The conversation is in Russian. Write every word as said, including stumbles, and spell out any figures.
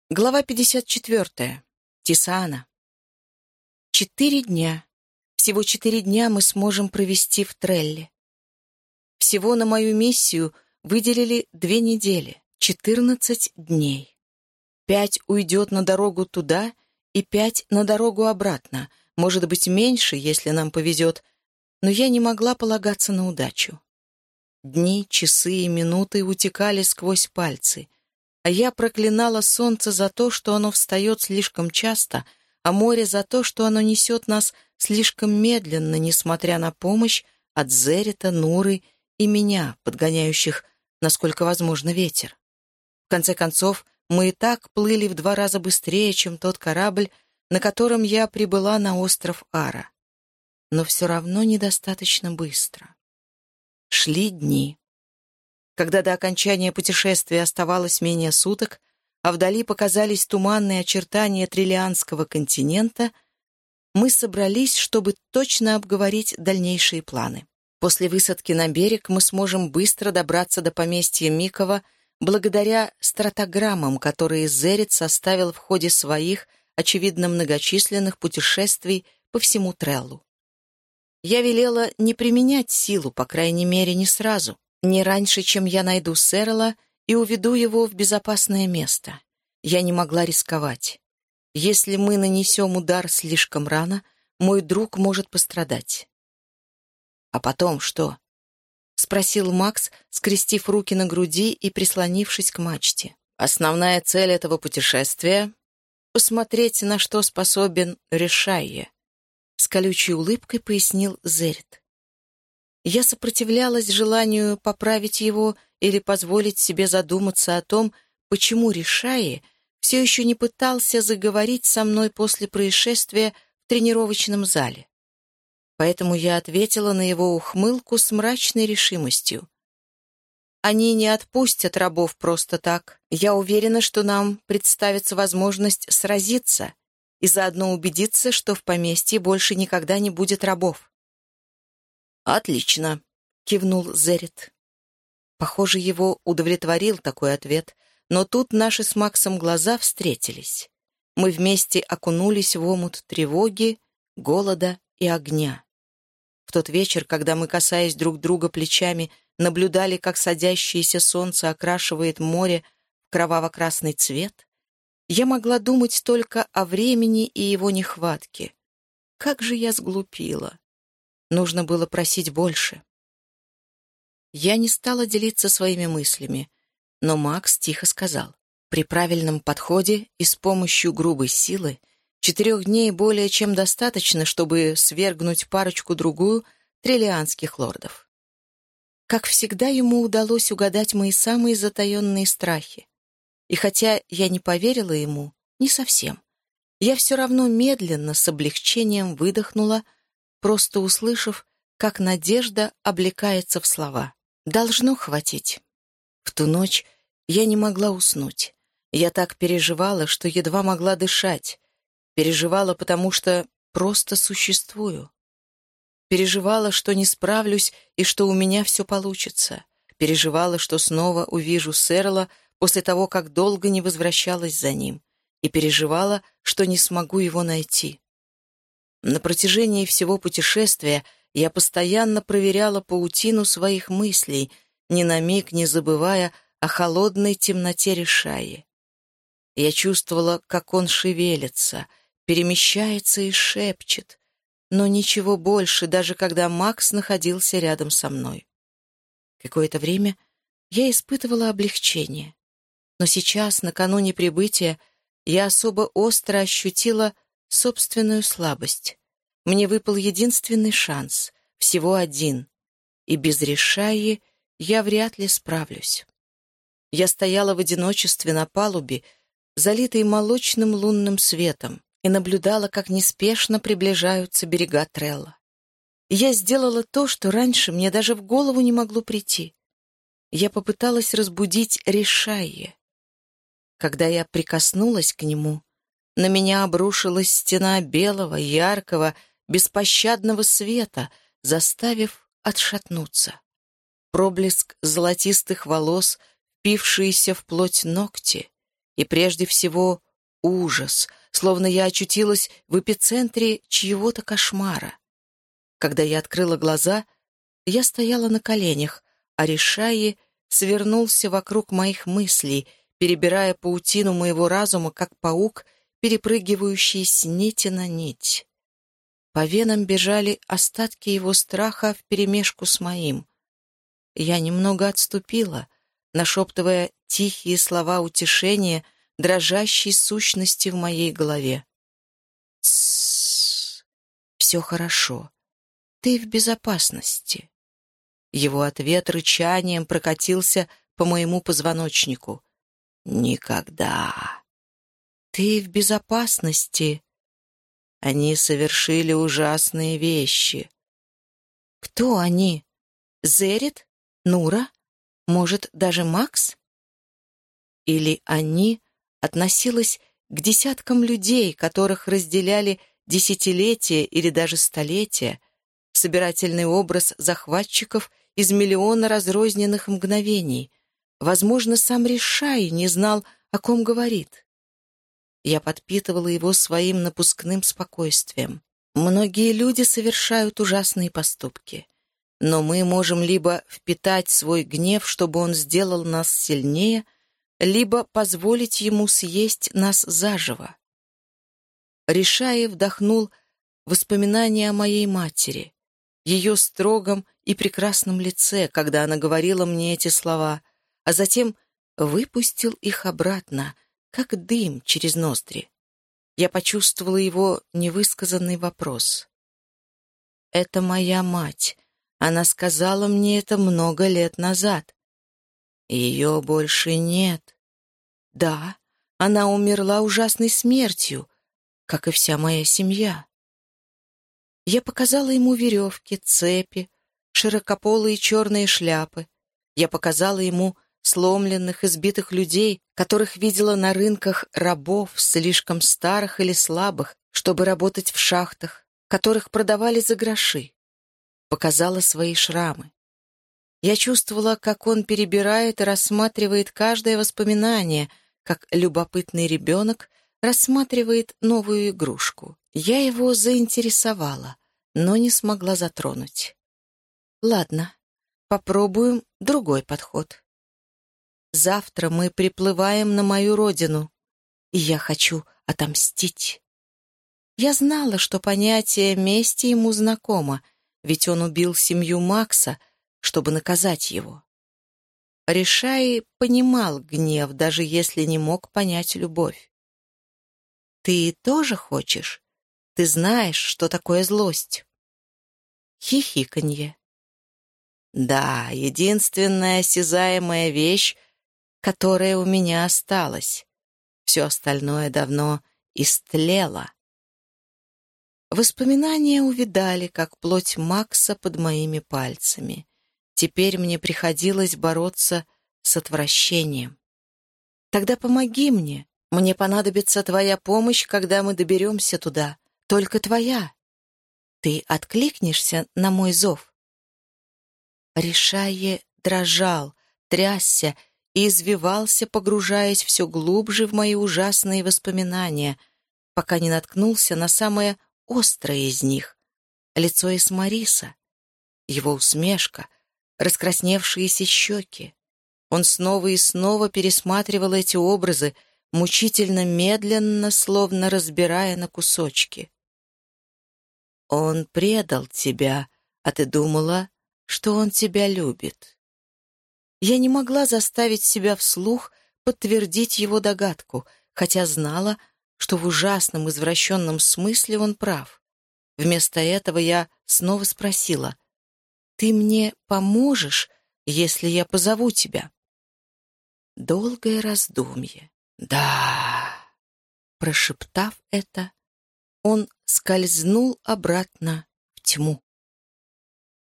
Глава пятьдесят четыре. Тисаана. Четыре дня. Всего четыре дня мы сможем провести в Трелле. Всего на мою миссию выделили две недели, четырнадцать дней. Пять уйдет на дорогу туда и пять на дорогу обратно, может быть, меньше, если нам повезет, но я не могла полагаться на удачу. Дни, часы и минуты утекали сквозь пальцы, а я проклинала солнце за то, что оно встает слишком часто, а море за то, что оно несет нас слишком медленно, несмотря на помощь от Зерита, Нуры и меня, подгоняющих, насколько возможно, ветер. В конце концов, мы и так плыли в два раза быстрее, чем тот корабль, на котором я прибыла на остров Ара. Но все равно недостаточно быстро. Шли дни. Когда до окончания путешествия оставалось менее суток, а вдали показались туманные очертания Триллианского континента, мы собрались, чтобы точно обговорить дальнейшие планы. После высадки на берег мы сможем быстро добраться до поместья Микова благодаря стратограммам, которые Зерит составил в ходе своих, очевидно, многочисленных путешествий по всему Треллу. Я велела не применять силу, по крайней мере, не сразу. Не раньше, чем я найду Сэрла и уведу его в безопасное место. Я не могла рисковать. Если мы нанесем удар слишком рано, мой друг может пострадать. «А потом что?» — спросил Макс, скрестив руки на груди и прислонившись к мачте. «Основная цель этого путешествия — посмотреть, на что способен Решайе», — с колючей улыбкой пояснил Зерит. Я сопротивлялась желанию поправить его или позволить себе задуматься о том, почему Решайе все еще не пытался заговорить со мной после происшествия в тренировочном зале. Поэтому я ответила на его ухмылку с мрачной решимостью. Они не отпустят рабов просто так. Я уверена, что нам представится возможность сразиться и заодно убедиться, что в поместье больше никогда не будет рабов. «Отлично», — кивнул Зерит. Похоже, его удовлетворил такой ответ, но тут наши с Максом глаза встретились. Мы вместе окунулись в омут тревоги, голода и огня. В тот вечер, когда мы, касаясь друг друга плечами, наблюдали, как садящееся солнце окрашивает море в кроваво-красный цвет, я могла думать только о времени и его нехватке. Как же я сглупила! Нужно было просить больше. Я не стала делиться своими мыслями, но Макс тихо сказал: «При правильном подходе и с помощью грубой силы четырех дней более чем достаточно, чтобы свергнуть парочку-другую триллианских лордов». Как всегда, ему удалось угадать мои самые затаенные страхи. И хотя я не поверила ему, не совсем, я все равно медленно, с облегчением выдохнула, просто услышав, как надежда облекается в слова. «Должно хватить». В ту ночь я не могла уснуть. Я так переживала, что едва могла дышать. Переживала, потому что просто существую. Переживала, что не справлюсь и что у меня все получится. Переживала, что снова увижу Сэрла после того, как долго не возвращалась за ним. И переживала, что не смогу его найти. На протяжении всего путешествия я постоянно проверяла паутину своих мыслей, ни на миг не забывая о холодной темноте Решайи. Я чувствовала, как он шевелится, перемещается и шепчет, но ничего больше, даже когда Макс находился рядом со мной. Какое-то время я испытывала облегчение, но сейчас, накануне прибытия, я особо остро ощутила собственную слабость. Мне выпал единственный шанс, всего один, и без Решайи я вряд ли справлюсь. Я стояла в одиночестве на палубе, залитой молочным лунным светом, и наблюдала, как неспешно приближаются берега Трелла. Я сделала то, что раньше мне даже в голову не могло прийти. Я попыталась разбудить Решайи. Когда я прикоснулась к нему, на меня обрушилась стена белого, яркого, беспощадного света, заставив отшатнуться. Проблеск золотистых волос, впившиеся в плоть ногти, И прежде всего ужас, словно я очутилась в эпицентре чьего-то кошмара. Когда я открыла глаза, я стояла на коленях, а Ришаи свернулся вокруг моих мыслей, перебирая паутину моего разума, как паук, перепрыгивающий с нити на нить. По венам бежали остатки его страха вперемешку с моим. Я немного отступила, нашептывая тихие слова утешения дрожащей сущности в моей голове. «Тссс, все хорошо, ты в безопасности». Его ответ рычанием прокатился по моему позвоночнику. «Никогда». «Ты в безопасности». Они совершили ужасные вещи. Кто они? Зерит? Нура? Может, даже Макс? Или они относилась к десяткам людей, которых разделяли десятилетия или даже столетия, собирательный образ захватчиков из миллиона разрозненных мгновений. Возможно, сам Ришай не знал, о ком говорит. Я подпитывала его своим напускным спокойствием. Многие люди совершают ужасные поступки, но мы можем либо впитать свой гнев, чтобы он сделал нас сильнее, либо позволить ему съесть нас заживо. Ришай вдохнул воспоминания о моей матери, ее строгом и прекрасном лице, когда она говорила мне эти слова, а затем выпустил их обратно, как дым через ноздри. Я почувствовала его невысказанный вопрос. «Это моя мать. Она сказала мне это много лет назад. Ее больше нет. Да, она умерла ужасной смертью, как и вся моя семья». Я показала ему веревки, цепи, широкополые черные шляпы. Я показала ему сломленных, избитых людей, которых видела на рынках рабов, слишком старых или слабых, чтобы работать в шахтах, которых продавали за гроши. Показала свои шрамы. Я чувствовала, как он перебирает и рассматривает каждое воспоминание, как любопытный ребенок рассматривает новую игрушку. Я его заинтересовала, но не смогла затронуть. Ладно, попробуем другой подход. Завтра мы приплываем на мою родину, и я хочу отомстить. Я знала, что понятие мести ему знакомо, ведь он убил семью Макса, чтобы наказать его. Ришай понимал гнев, даже если не мог понять любовь. «Ты тоже хочешь? Ты знаешь, что такое злость?» Хихиканье. «Да, единственная осязаемая вещь, которая у меня осталась. Все остальное давно истлело». Воспоминания увядали, как плоть Макса под моими пальцами. Теперь мне приходилось бороться с отвращением. «Тогда помоги мне. Мне понадобится твоя помощь, когда мы доберемся туда. Только твоя. Ты откликнешься на мой зов?» Ришае дрожал, трясся и извивался, погружаясь все глубже в мои ужасные воспоминания, пока не наткнулся на самое острое из них — лицо Эсмариса, его усмешка, раскрасневшиеся щеки. Он снова и снова пересматривал эти образы, мучительно медленно, словно разбирая на кусочки. «Он предал тебя, а ты думала, что он тебя любит». Я не могла заставить себя вслух подтвердить его догадку, хотя знала, что в ужасном извращенном смысле он прав. Вместо этого я снова спросила: «Ты мне поможешь, если я позову тебя?» Долгое раздумье. «Да». Прошептав это, он скользнул обратно в тьму.